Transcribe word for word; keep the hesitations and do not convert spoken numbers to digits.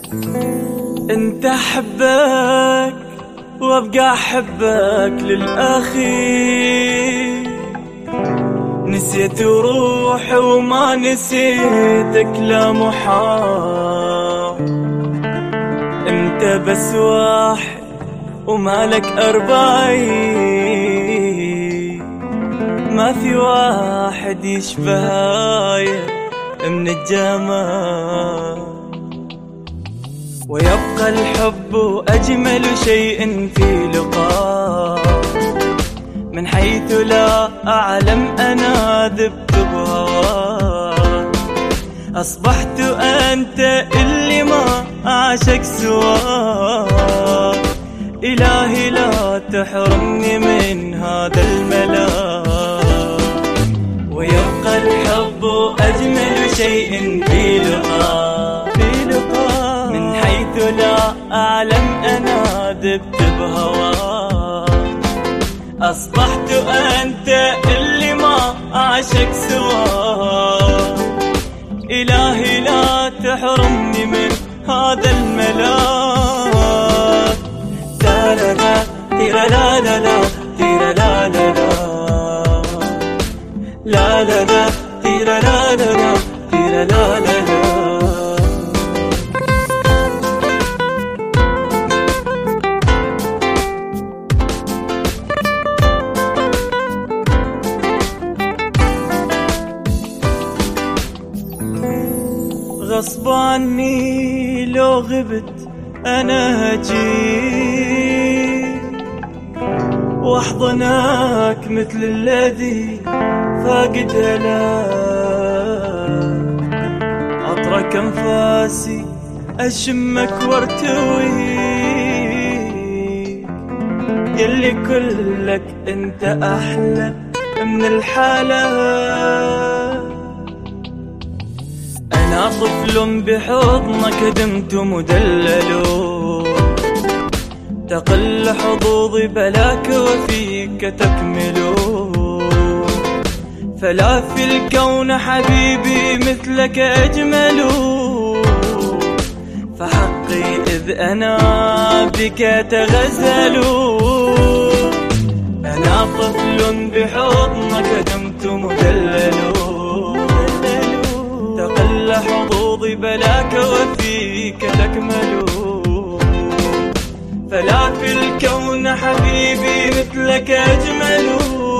انت احبك وابقى احبك للاخير، نسيت روحي وما نسيتك لا محال. انت بس واحد ومالك أربعين، ما في واحد يشبهايا من الجمال. ويبقى الحب أجمل شيء في لقاء، من حيث لا أعلم أنا ذبت بهواك. أصبحت أنت اللي ما أعشق سواك، إلهي لا تحرمني من هذا الملاك. ويبقى الحب أجمل شيء في لقاء، من حيث لا أعلم أنا ذبت بهواك. أصبحت أنت اللي ما أعشق سواك، إلهي لا تحرمني من هذا الملاك. تارا لا تيرا لا لا لا تيرا لا لا لا لا لا لا تيرا لا لا لا تيرا لا لا لا. غصب عني لو غبت أنا هجي واحضنك مثل الذي فاقد هلاك. أطرق أنفاسي أشمك وارتويك، يلي كلك أنت أحلى من الحالات. أنا طفل بحضنك دمت مدلل، تقل حظوظي بلاك وفيك تكمل. فلا في الكون حبيبي مثلك أجمل، فحقي إذ أنا بك تغزل. أنا طفل بحضنك دمت مدلل، تقل حظوظي بلاك وفيك تكمل. فلا في الكون حبيبي مثلك أجمل،